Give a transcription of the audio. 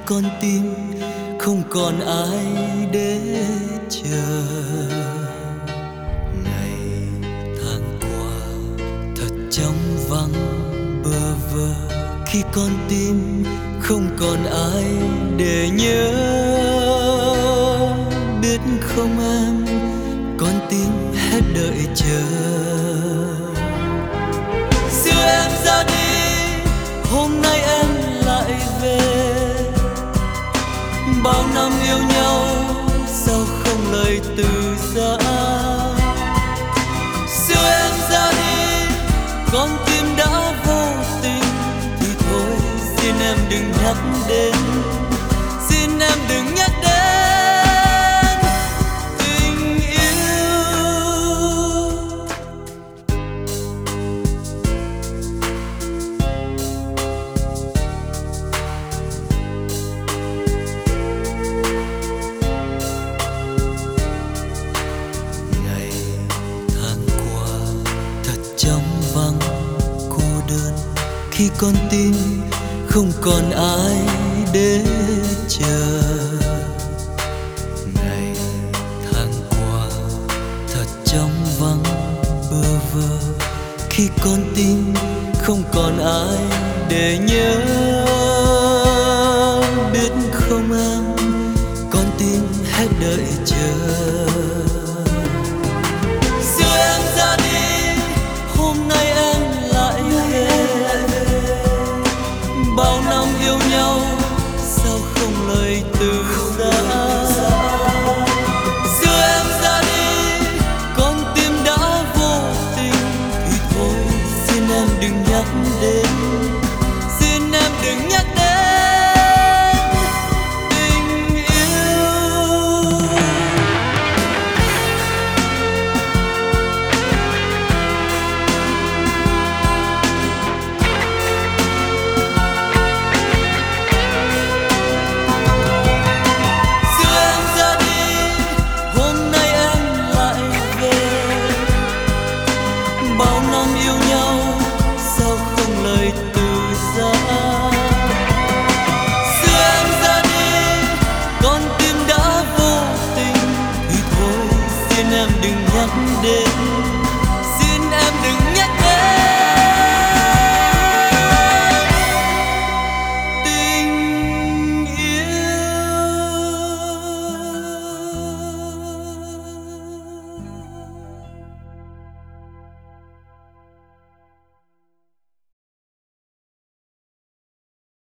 con tim không còn ai để chờ. Ngày tháng qua thật trong vắng bơ vơ, khi con tim không còn ai để nhớ. Biết không em, con tim hết đợi chờ. Xưa em ra đi, hôm nay em lại về. Bao năm yêu nhau sao không lời từ giã. Xưa em ra đi, con tim đã vô tình, thì thôi xin em đừng nhắc đến, xin em đừng nhắc đến tình yêu. Ngày tháng qua thật trong vắng cô đơn, khi con tim không còn ai để chờ. Ngày tháng qua thật trong vắng bơ vơ, khi con tim không còn ai để nhớ. Biết không em, con tim hết đợi chờ. Xưa em ra đi, hôm nay em lại về. Bao năm yêu nhau sao không lời từ giã. Xưa em ra đi, con tim đã vô tình, thì thôi xin em đừng nhắc đến, xin em đừng nhắc đến tình yêu. Xưa em ra đi, hôm nay em lại về. Bao năm yêu nhau sao không lời từ giã. Xưa em ra đi, con tim đã vô tình, thì thôi xin em đừng nhắc đến,